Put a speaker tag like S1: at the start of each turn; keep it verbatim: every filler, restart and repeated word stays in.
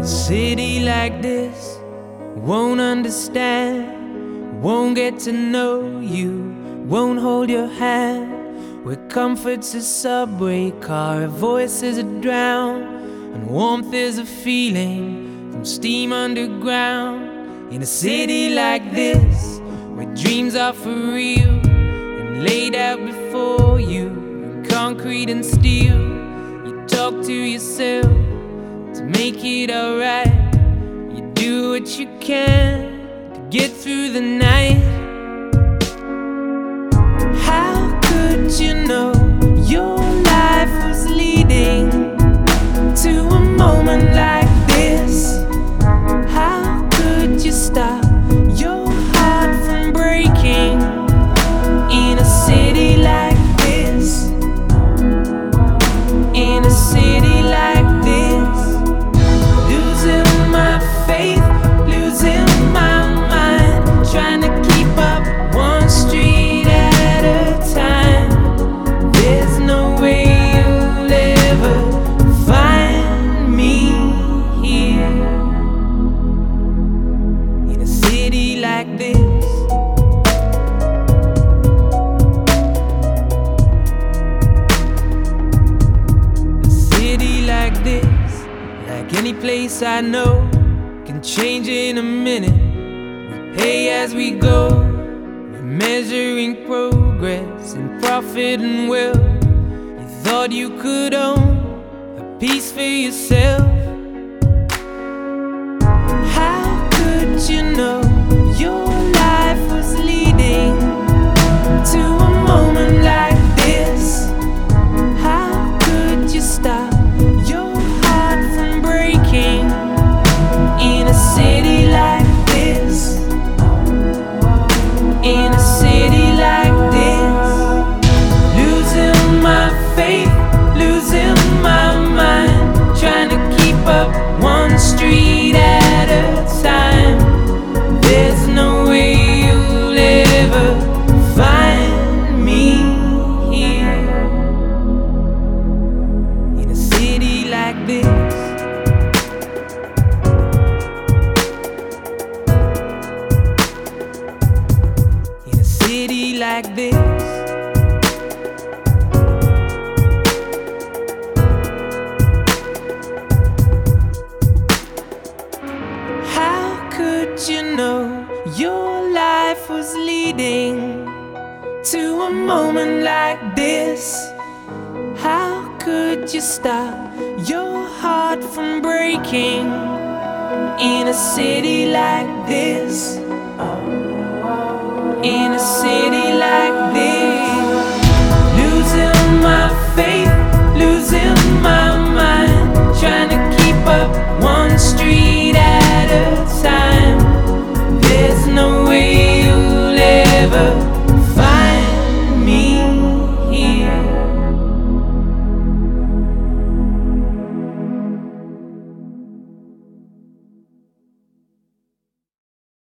S1: City like this won't understand, won't get to know you, won't hold your hand. Where comfort's a subway car, voices are drowned, and warmth is a feeling from steam underground. In a city like this, where dreams are for real and laid out before you in concrete and steel, you talk to yourself to make it alright. You do what you can to get through the night. How could you know your life was leading to a moment like this? How could you stop your heart from breaking in a city like this? In a city like this, losing my faith, losing my mind, trying to keep up one street at a time. There's no way you'll ever find me here in a city like this. Like this, like any place I know, can change in a minute. We pay as we go, we're measuring progress and profit and wealth. You thought you could own a piece for yourself. How could you know your life was leading to a moment like this? How could you stop in a city like this? In a city like this, losing my faith, losing my mind, trying to keep up one street at a time. There's no way you'll ever find me here in a city like this. Like this, how could you know your life was leading to a moment like this? How could you stop your heart from breaking in a city like this? In a city